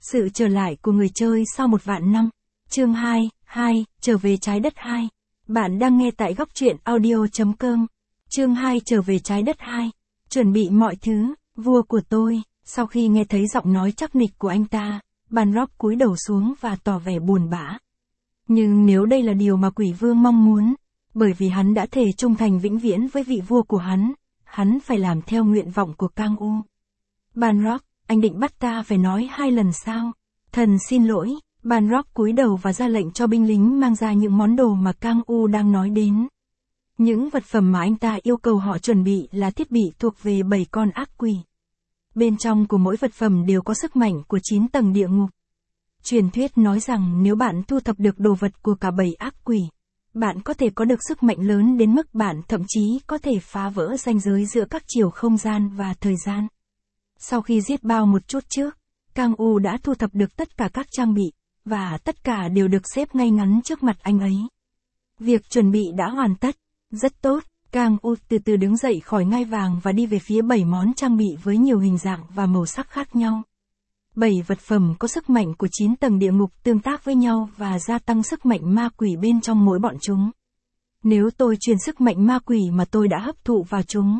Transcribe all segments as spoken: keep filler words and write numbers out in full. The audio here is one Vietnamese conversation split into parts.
Sự trở lại của người chơi sau một vạn năm. Chương hai, hai, trở về trái đất hai. Bạn đang nghe tại góc truyện audio chấm com. Chương hai trở về trái đất hai. Chuẩn bị mọi thứ, vua của tôi. Sau khi nghe thấy giọng nói chắc nịch của anh ta, Balrog cúi đầu xuống và tỏ vẻ buồn bã. Nhưng nếu đây là điều mà quỷ vương mong muốn, bởi vì hắn đã thề trung thành vĩnh viễn với vị vua của hắn, hắn phải làm theo nguyện vọng của Kang U. Balrog, anh định bắt ta phải nói hai lần sao? Thần xin lỗi. Balrog cúi đầu và ra lệnh cho binh lính mang ra những món đồ mà Kang U đang nói đến. Những vật phẩm mà anh ta yêu cầu họ chuẩn bị là thiết bị thuộc về bảy con ác quỷ. Bên trong của mỗi vật phẩm đều có sức mạnh của chín tầng địa ngục. Truyền thuyết nói rằng nếu bạn thu thập được đồ vật của cả bảy ác quỷ, bạn có thể có được sức mạnh lớn đến mức bạn thậm chí có thể phá vỡ ranh giới giữa các chiều không gian và thời gian. Sau khi giết bao một chút trước, Kang U đã thu thập được tất cả các trang bị, và tất cả đều được xếp ngay ngắn trước mặt anh ấy. Việc chuẩn bị đã hoàn tất. Rất tốt. Kang U từ từ đứng dậy khỏi ngai vàng và đi về phía bảy món trang bị với nhiều hình dạng và màu sắc khác nhau. Bảy vật phẩm có sức mạnh của chín tầng địa ngục tương tác với nhau và gia tăng sức mạnh ma quỷ bên trong mỗi bọn chúng. Nếu tôi truyền sức mạnh ma quỷ mà tôi đã hấp thụ vào chúng,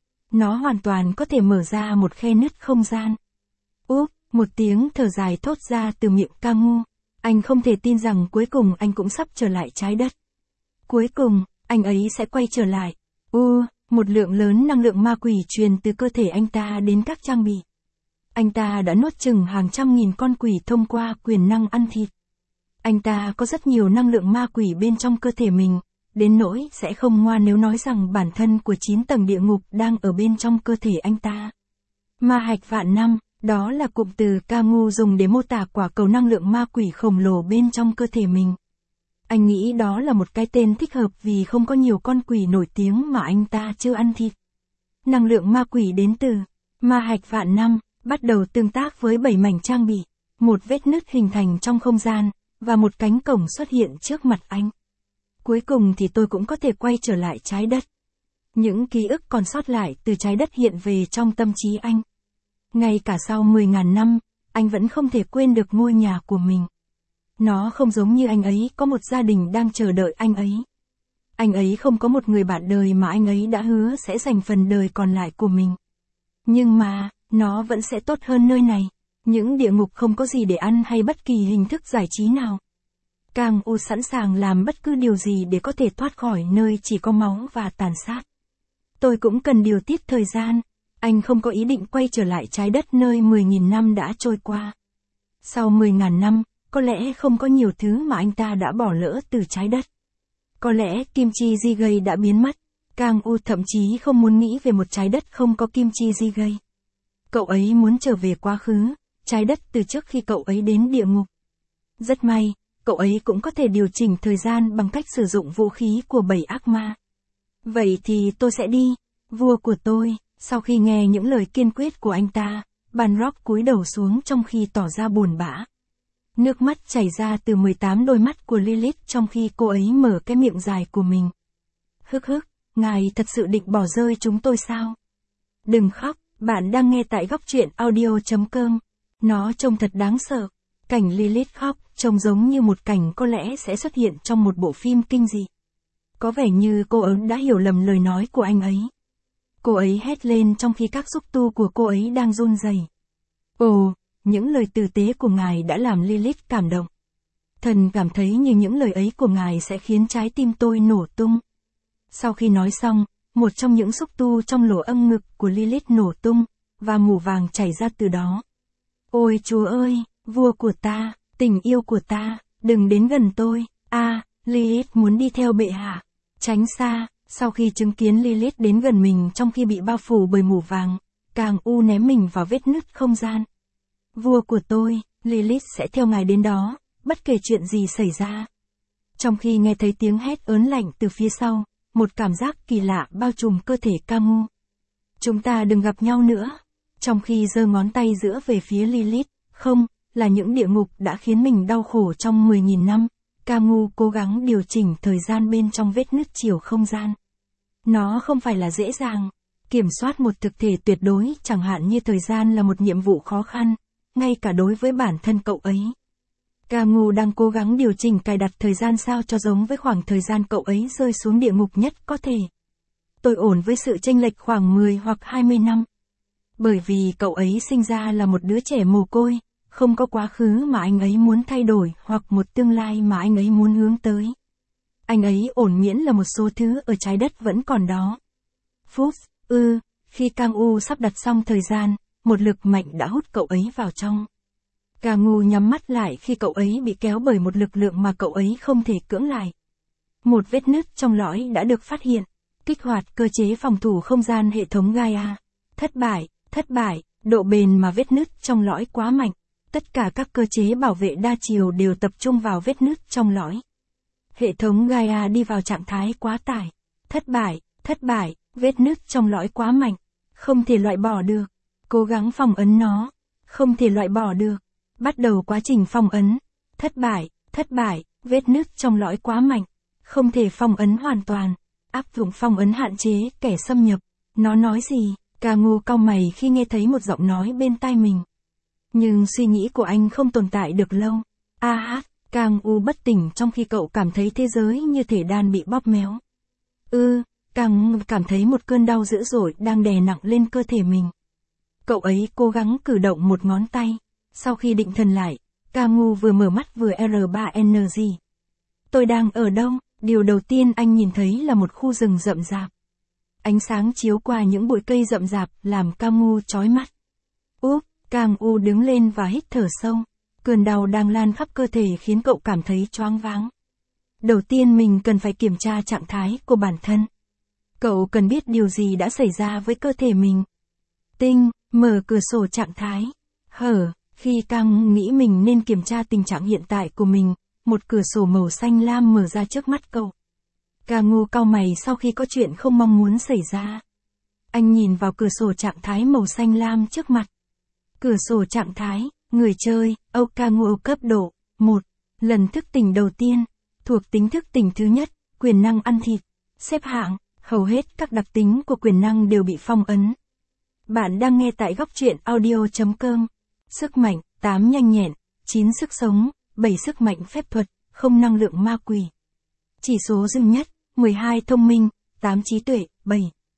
nó hoàn toàn có thể mở ra một khe nứt không gian. Úp, một tiếng thở dài thốt ra từ miệng Kang U. Anh không thể tin rằng cuối cùng anh cũng sắp trở lại trái đất. Cuối cùng, anh ấy sẽ quay trở lại. U, một lượng lớn năng lượng ma quỷ truyền từ cơ thể anh ta đến các trang bị. Anh ta đã nuốt chửng hàng trăm nghìn con quỷ thông qua quyền năng ăn thịt. Anh ta có rất nhiều năng lượng ma quỷ bên trong cơ thể mình, đến nỗi sẽ không ngoan nếu nói rằng bản thân của chín tầng địa ngục đang ở bên trong cơ thể anh ta. Ma hạch vạn năm, đó là cụm từ Kang U dùng để mô tả quả cầu năng lượng ma quỷ khổng lồ bên trong cơ thể mình. Anh nghĩ đó là một cái tên thích hợp vì không có nhiều con quỷ nổi tiếng mà anh ta chưa ăn thịt. Năng lượng ma quỷ đến từ ma hạch vạn năm, bắt đầu tương tác với bảy mảnh trang bị, một vết nứt hình thành trong không gian, và một cánh cổng xuất hiện trước mặt anh. Cuối cùng thì tôi cũng có thể quay trở lại trái đất. Những ký ức còn sót lại từ trái đất hiện về trong tâm trí anh. Ngay cả sau mười ngàn năm, anh vẫn không thể quên được ngôi nhà của mình. Nó không giống như anh ấy có một gia đình đang chờ đợi anh ấy. Anh ấy không có một người bạn đời mà anh ấy đã hứa sẽ dành phần đời còn lại của mình. Nhưng mà, nó vẫn sẽ tốt hơn nơi này. Những địa ngục không có gì để ăn hay bất kỳ hình thức giải trí nào. Kang U sẵn sàng làm bất cứ điều gì để có thể thoát khỏi nơi chỉ có máu và tàn sát. Tôi cũng cần điều tiết thời gian. Anh không có ý định quay trở lại trái đất nơi mười nghìn năm đã trôi qua. Sau mười ngàn năm, có lẽ không có nhiều thứ mà anh ta đã bỏ lỡ từ trái đất. Có lẽ kim chi Jigay đã biến mất. Kang U thậm chí không muốn nghĩ về một trái đất không có kim chi Jigay. Cậu ấy muốn trở về quá khứ, trái đất từ trước khi cậu ấy đến địa ngục. Rất may, cậu ấy cũng có thể điều chỉnh thời gian bằng cách sử dụng vũ khí của bảy ác ma. Vậy thì tôi sẽ đi, vua của tôi. Sau khi nghe những lời kiên quyết của anh ta, Balrog cúi đầu xuống trong khi tỏ ra buồn bã. Nước mắt chảy ra từ mười tám đôi mắt của Lilith trong khi cô ấy mở cái miệng dài của mình. Hức hức, ngài thật sự định bỏ rơi chúng tôi sao? Đừng khóc, bạn đang nghe tại góc truyện audio chấm com. Nó trông thật đáng sợ. Cảnh Lilith khóc trông giống như một cảnh có lẽ sẽ xuất hiện trong một bộ phim kinh dị. Có vẻ như cô ấy đã hiểu lầm lời nói của anh ấy. Cô ấy hét lên trong khi các xúc tu của cô ấy đang run rẩy. Ồ, những lời tử tế của ngài đã làm Lilith cảm động. Thần cảm thấy như những lời ấy của ngài sẽ khiến trái tim tôi nổ tung. Sau khi nói xong, một trong những xúc tu trong lỗ âm ngực của Lilith nổ tung, và mủ vàng chảy ra từ đó. Ôi Chúa ơi, vua của ta, tình yêu của ta, đừng đến gần tôi. A, à, Lilith muốn đi theo bệ hạ. Tránh xa. Sau khi chứng kiến Lilith đến gần mình trong khi bị bao phủ bởi mủ vàng, Kang U ném mình vào vết nứt không gian. Vua của tôi, Lilith sẽ theo ngài đến đó, bất kể chuyện gì xảy ra. Trong khi nghe thấy tiếng hét ớn lạnh từ phía sau, một cảm giác kỳ lạ bao trùm cơ thể Kang U. Chúng ta đừng gặp nhau nữa. Trong khi giơ ngón tay giữa về phía Lilith, không, là những địa ngục đã khiến mình đau khổ trong mười nghìn năm. Kang U cố gắng điều chỉnh thời gian bên trong vết nứt chiều không gian. Nó không phải là dễ dàng. Kiểm soát một thực thể tuyệt đối, chẳng hạn như thời gian là một nhiệm vụ khó khăn. ngay cả đối với bản thân cậu ấy. Camus đang cố gắng điều chỉnh cài đặt thời gian sao cho giống với khoảng thời gian cậu ấy rơi xuống địa ngục nhất có thể. Tôi ổn với sự chênh lệch khoảng mười hoặc hai mươi năm. Bởi vì cậu ấy sinh ra là một đứa trẻ mồ côi, không có quá khứ mà anh ấy muốn thay đổi hoặc một tương lai mà anh ấy muốn hướng tới. Anh ấy ổn miễn là một số thứ ở trái đất vẫn còn đó. Phút, ư, khi Camus sắp đặt xong thời gian, một lực mạnh đã hút cậu ấy vào trong. Camus nhắm mắt lại khi cậu ấy bị kéo bởi một lực lượng mà cậu ấy không thể cưỡng lại. Một vết nứt trong lõi đã được phát hiện, kích hoạt cơ chế phòng thủ không gian hệ thống Gaia. Thất bại, thất bại, độ bền mà vết nứt trong lõi quá mạnh. Tất cả các cơ chế bảo vệ đa chiều đều tập trung vào vết nứt trong lõi. Hệ thống Gaia đi vào trạng thái quá tải. Thất bại, thất bại, vết nứt trong lõi quá mạnh. Không thể loại bỏ được. Cố gắng phong ấn nó. Không thể loại bỏ được. Bắt đầu quá trình phong ấn. Thất bại, thất bại, vết nứt trong lõi quá mạnh. Không thể phong ấn hoàn toàn. Áp dụng phong ấn hạn chế kẻ xâm nhập. Nó nói gì? Camus cau mày khi nghe thấy một giọng nói bên tai mình. Nhưng suy nghĩ của anh không tồn tại được lâu. A hát, Camus bất tỉnh trong khi cậu cảm thấy thế giới như thể đan bị bóp méo. Ư, ừ, Camus cảm thấy một cơn đau dữ dội đang đè nặng lên cơ thể mình. Cậu ấy cố gắng cử động một ngón tay. Sau khi định thần lại, Camus vừa mở mắt vừa R ba N G. Tôi đang ở đâu? Điều đầu tiên anh nhìn thấy là một khu rừng rậm rạp. Ánh sáng chiếu qua những bụi cây rậm rạp làm Camus chói mắt. Úp, Camus đứng lên và hít thở sâu. Cơn đau đang lan khắp cơ thể khiến cậu cảm thấy choáng váng. Đầu tiên mình cần phải kiểm tra trạng thái của bản thân. Cậu cần biết điều gì đã xảy ra với cơ thể mình. Tinh, mở cửa sổ trạng thái. Hở, khi Camus nghĩ mình nên kiểm tra tình trạng hiện tại của mình, một cửa sổ màu xanh lam mở ra trước mắt cậu. Camus cau mày sau khi có chuyện không mong muốn xảy ra. Anh nhìn vào cửa sổ trạng thái màu xanh lam trước mặt. Cửa sổ trạng thái, người chơi, Âu Camus cấp độ, một. Lần thức tỉnh đầu tiên, thuộc tính thức tỉnh thứ nhất, quyền năng ăn thịt. Xếp hạng, hầu hết các đặc tính của quyền năng đều bị phong ấn. Bạn đang nghe tại góc truyện audio chấm com. Sức mạnh, tám nhanh nhẹn, chín sức sống, bảy sức mạnh phép thuật, không năng lượng ma quỷ. Chỉ số dưng nhất, mười hai thông minh, tám trí tuệ, bảy.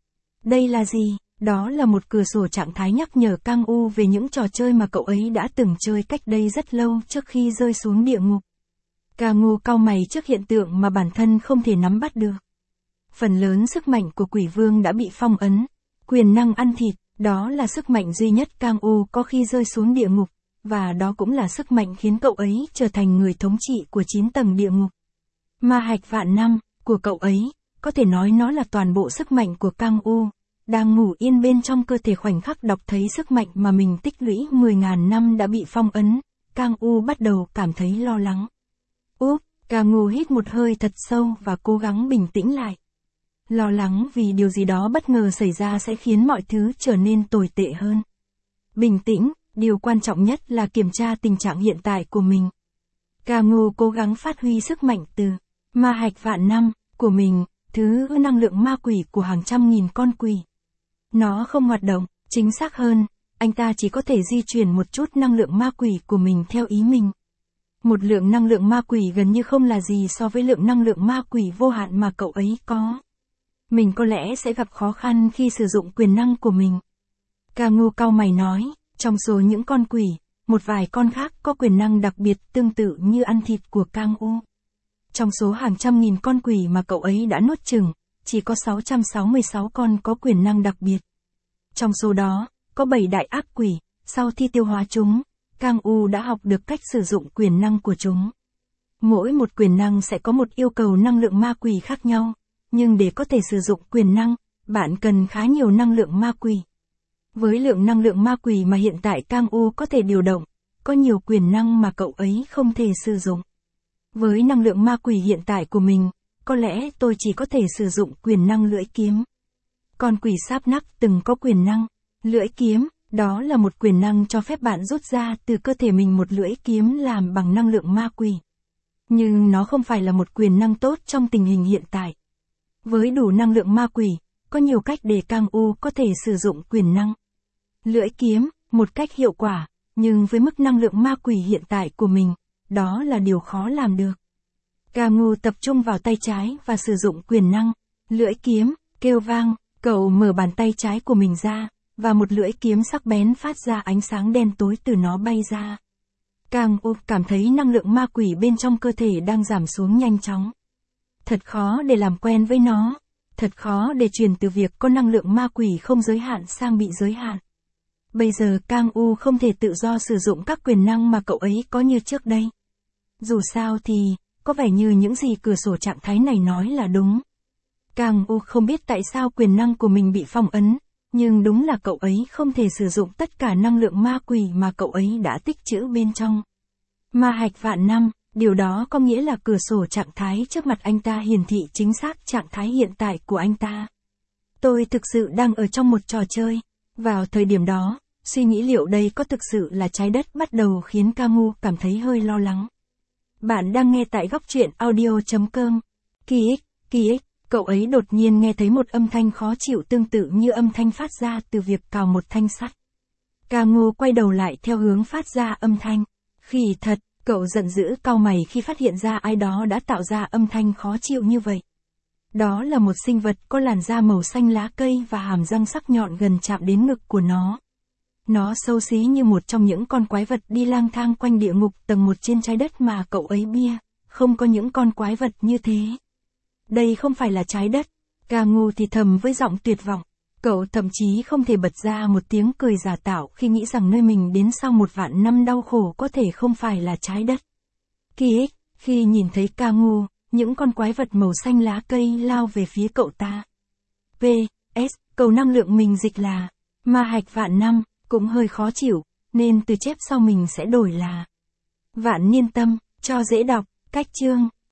Đây là gì? Đó là một cửa sổ trạng thái nhắc nhở Camus về những trò chơi mà cậu ấy đã từng chơi cách đây rất lâu trước khi rơi xuống địa ngục. Camus cau mày trước hiện tượng mà bản thân không thể nắm bắt được. Phần lớn sức mạnh của quỷ vương đã bị phong ấn. Quyền năng ăn thịt, đó là sức mạnh duy nhất Camus có khi rơi xuống địa ngục, và đó cũng là sức mạnh khiến cậu ấy trở thành người thống trị của chín tầng địa ngục. Ma hạch vạn năm, của cậu ấy, có thể nói nó là toàn bộ sức mạnh của Camus, đang ngủ yên bên trong cơ thể khoảnh khắc đọc thấy sức mạnh mà mình tích lũy mười nghìn năm đã bị phong ấn, Camus bắt đầu cảm thấy lo lắng. Úp, Camus hít một hơi thật sâu và cố gắng bình tĩnh lại. Lo lắng vì điều gì đó bất ngờ xảy ra sẽ khiến mọi thứ trở nên tồi tệ hơn. Bình tĩnh, điều quan trọng nhất là kiểm tra tình trạng hiện tại của mình. Camus cố gắng phát huy sức mạnh từ ma hạch vạn năm của mình, thứ năng lượng ma quỷ của hàng trăm nghìn con quỷ. Nó không hoạt động, chính xác hơn, anh ta chỉ có thể di chuyển một chút năng lượng ma quỷ của mình theo ý mình. Một lượng năng lượng ma quỷ gần như không là gì so với lượng năng lượng ma quỷ vô hạn mà cậu ấy có. Mình có lẽ sẽ gặp khó khăn khi sử dụng quyền năng của mình. Camus cau mày nói, trong số những con quỷ, một vài con khác có quyền năng đặc biệt tương tự như ăn thịt của Camus. Trong số hàng trăm nghìn con quỷ mà cậu ấy đã nuốt chửng, chỉ có sáu trăm sáu mươi sáu con có quyền năng đặc biệt. Trong số đó, có bảy đại ác quỷ, sau khi tiêu hóa chúng, Camus đã học được cách sử dụng quyền năng của chúng. Mỗi một quyền năng sẽ có một yêu cầu năng lượng ma quỷ khác nhau, nhưng để có thể sử dụng quyền năng, bạn cần khá nhiều năng lượng ma quỷ. Với lượng năng lượng ma quỷ mà hiện tại Camus có thể điều động, có nhiều quyền năng mà cậu ấy không thể sử dụng. Với năng lượng ma quỷ hiện tại của mình, có lẽ tôi chỉ có thể sử dụng quyền năng lưỡi kiếm. Con quỷ sáp nắc từng có quyền năng, lưỡi kiếm, đó là một quyền năng cho phép bạn rút ra từ cơ thể mình một lưỡi kiếm làm bằng năng lượng ma quỷ. Nhưng nó không phải là một quyền năng tốt trong tình hình hiện tại. Với đủ năng lượng ma quỷ, có nhiều cách để Camus có thể sử dụng quyền năng. Lưỡi kiếm, một cách hiệu quả, nhưng với mức năng lượng ma quỷ hiện tại của mình, đó là điều khó làm được. Ca Ngu tập trung vào tay trái và sử dụng quyền năng, lưỡi kiếm, kêu vang, cậu mở bàn tay trái của mình ra, và một lưỡi kiếm sắc bén phát ra ánh sáng đen tối từ nó bay ra. Ca Ngu cảm thấy năng lượng ma quỷ bên trong cơ thể đang giảm xuống nhanh chóng. Thật khó để làm quen với nó, thật khó để chuyển từ việc có năng lượng ma quỷ không giới hạn sang bị giới hạn. Bây giờ Kang U không thể tự do sử dụng các quyền năng mà cậu ấy có như trước đây. Dù sao thì, có vẻ như những gì cửa sổ trạng thái này nói là đúng. Kang U không biết tại sao quyền năng của mình bị phong ấn, nhưng đúng là cậu ấy không thể sử dụng tất cả năng lượng ma quỷ mà cậu ấy đã tích trữ bên trong. Ma hạch vạn năm, điều đó có nghĩa là cửa sổ trạng thái trước mặt anh ta hiển thị chính xác trạng thái hiện tại của anh ta. Tôi thực sự đang ở trong một trò chơi. Vào thời điểm đó, suy nghĩ liệu đây có thực sự là trái đất bắt đầu khiến Ca Ngu cảm thấy hơi lo lắng. Bạn đang nghe tại góc truyện audio chấm com. Kỳ ích, kỳ ích, cậu ấy đột nhiên nghe thấy một âm thanh khó chịu tương tự như âm thanh phát ra từ việc cào một thanh sắt. Ca Ngu quay đầu lại theo hướng phát ra âm thanh. Khỉ thật, cậu giận dữ cau mày khi phát hiện ra ai đó đã tạo ra âm thanh khó chịu như vậy. Đó là một sinh vật có làn da màu xanh lá cây và hàm răng sắc nhọn gần chạm đến ngực của nó. Nó xấu xí như một trong những con quái vật đi lang thang quanh địa ngục tầng một trên trái đất mà cậu ấy bia, không có những con quái vật như thế. Đây không phải là trái đất, Ca Ngu thì thầm với giọng tuyệt vọng. Cậu thậm chí không thể bật ra một tiếng cười giả tạo khi nghĩ rằng nơi mình đến sau một vạn năm đau khổ có thể không phải là trái đất. Kỳ ích, khi nhìn thấy Ca Ngu, những con quái vật màu xanh lá cây lao về phía cậu ta. pê ét, cầu năng lượng mình dịch là ma hạch vạn năm, cũng hơi khó chịu, nên từ chép sau mình sẽ đổi là vạn niên tâm, cho dễ đọc, cách chương.